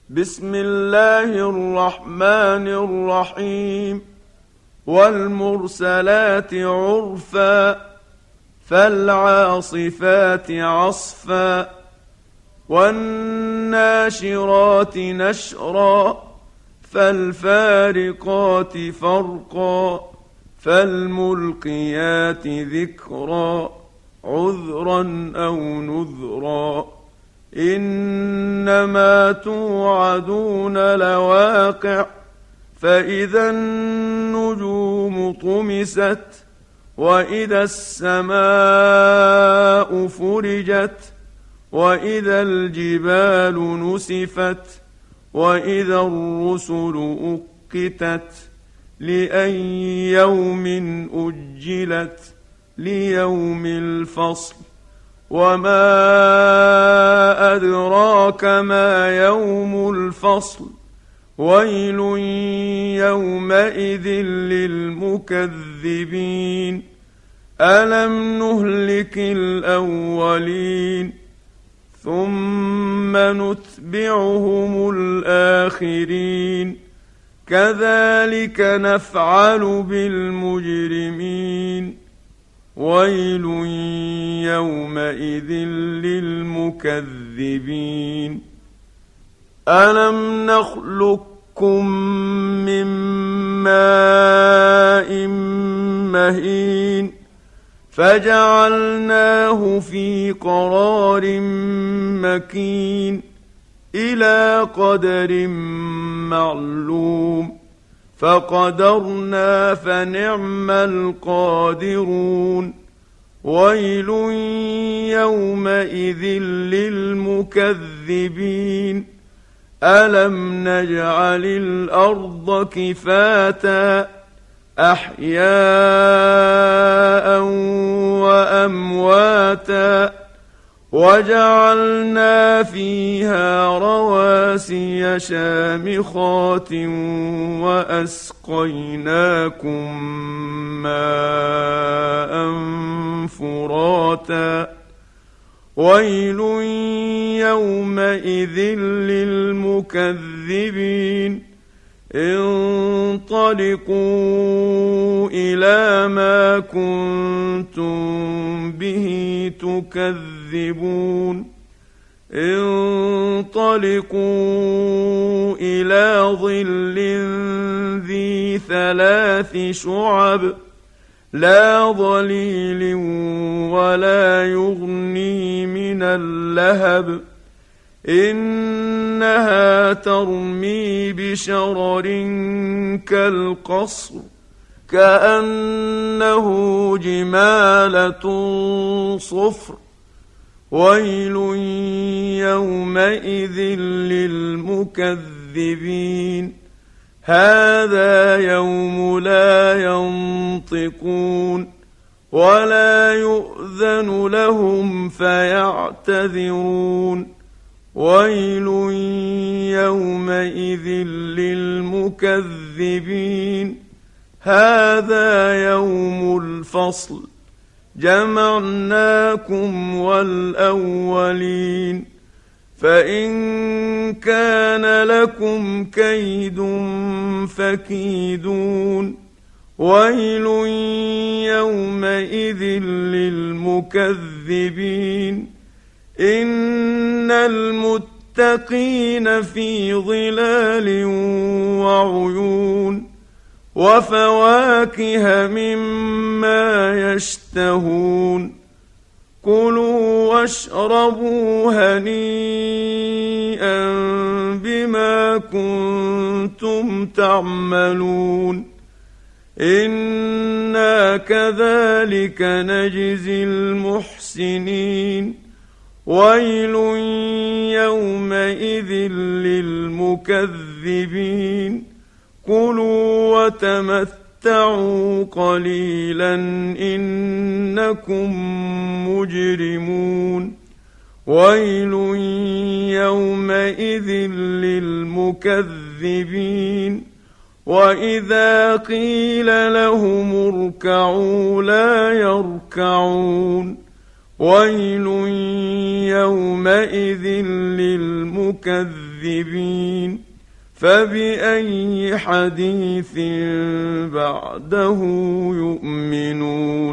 بسم الله الرحمن الرحيم. والمرسلات عرفا فالعاصفات عصفا والناشرات نشرا فالفارقات فرقا فالملقيات ذكرا عذرا أو نذرا إنما توعدون لواقع فإذا النجوم طمست وإذا السماء فرجت وإذا الجبال نسفت وإذا الرسل أقتت لأي يوم أجلت ليوم الفصل وما أدراك ما يوم الفصل ويل يومئذ للمكذبين ألم نهلك الأولين ثم نتبعهم الآخرين كذلك نفعل بالمجرمين ويل يومئذ للمكذبين ألم نخلقكم من ماء مهين فجعلناه في قرار مكين إلى قدر معلوم فقدرنا فنعم القادرون ويل يومئذ للمكذبين ألم نجعل الأرض كفاتا أحياء وأمواتا وجعلنا فيها رواسي شامخات وأسقيناكم ماء فراتا ويل يومئذ للمكذبين انطلقوا إلى ما كنتم به تكذبون انطلقوا إلى ظل ذي 3 شعب لا ظليل ولا يغني من اللهب إنها ترمي بشرر كالقصر كأنه جمالة صفر ويل يومئذ للمكذبين هذا يوم لا ينطقون ولا يؤذن لهم فيعتذرون ويل يومئذ للمكذبين هذا يوم الفصل جمعناكم والأولين فإن كان لكم كيد فكيدون ويل يومئذ للمكذبين إن المتقين في ظلال وعيون وفواكه مما يشتهون كلوا واشربوا هنيئا بما كنتم تعملون إنا كذلك نجزي المحسنين ويل يومئذ للمكذبين كلوا وتمتعوا قليلا إنكم مجرمون ويل يومئذ للمكذبين وإذا قيل لهم اركعوا لا يركعون ويل يومئذ للمكذبين مكذبين فبأي حديث بعده يؤمنون